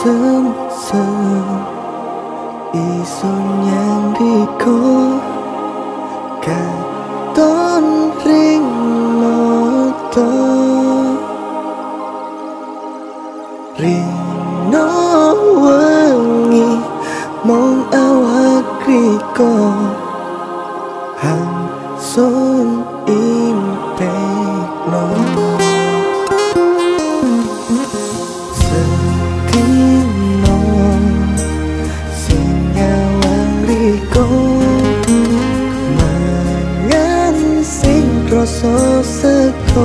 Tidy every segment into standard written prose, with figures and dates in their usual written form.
Kesem-sem iso nyandiko katon ring mata rino wengi mong awak riko hangsun impekno setino sing nyawang riko mangan sing rasa sego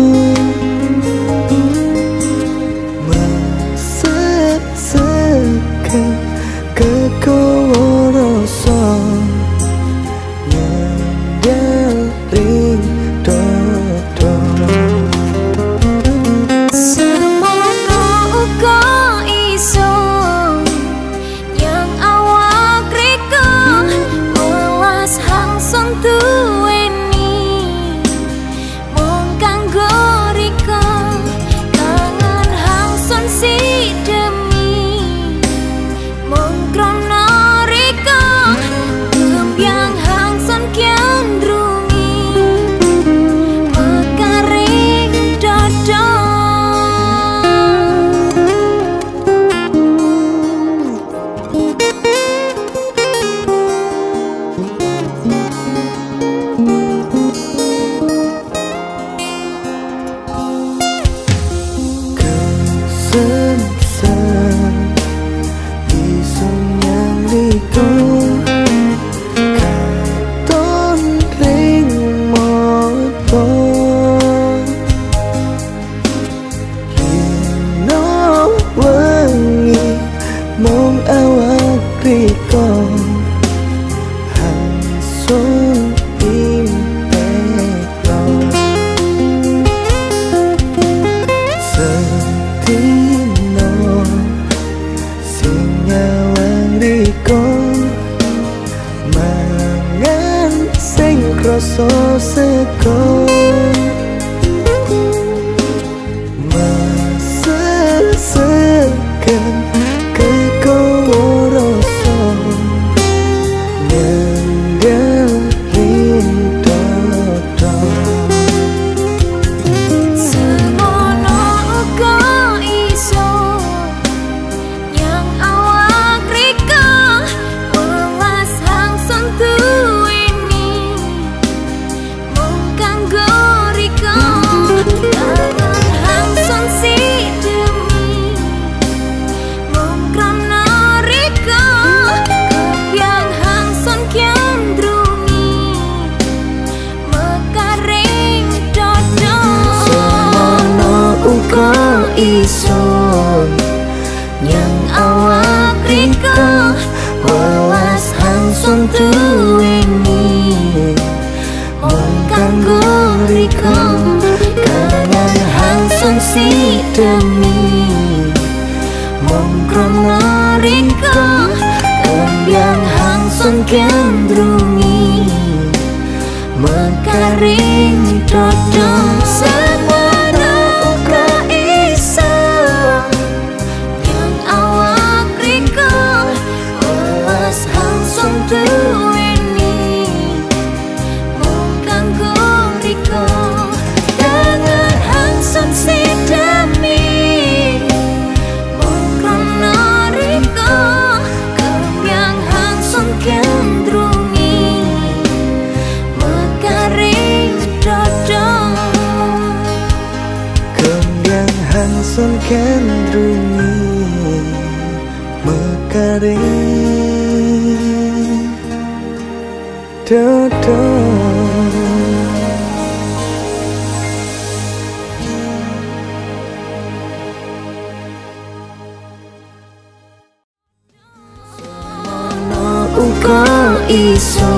kekowo rasa nyandel ring dodo semono uga iso yang awak riko welas hangson duweni mung kanggo riko kangen hangson si Kesem-sem iso nyandiko katon ring mata rino wengi mong awak riko hangsun impekno setino sing nyawang riko mangan sing krasa sego meseseken kekowo rasa nyandel ring dodo semono uga iso yang awak riko welas hangson duweni mung kanggo riko kangen hangson si demi mung krana riko kebyang hangson kyandrungi mekaring dodo semono uga iso yang awak riko welas hangson duweni mung kanggo riko kangen hangson si demi mung krana riko kebyang hangson kyandrungi mekaring dodo semono uga iso yang awak riko welas hangson duweni mung kanggo riko kangen hangson si demi mung krana riko kebyang hangson kyandrungi mekaring dodo kebyang hangsun kendrungi mekaring dodo semono uga iso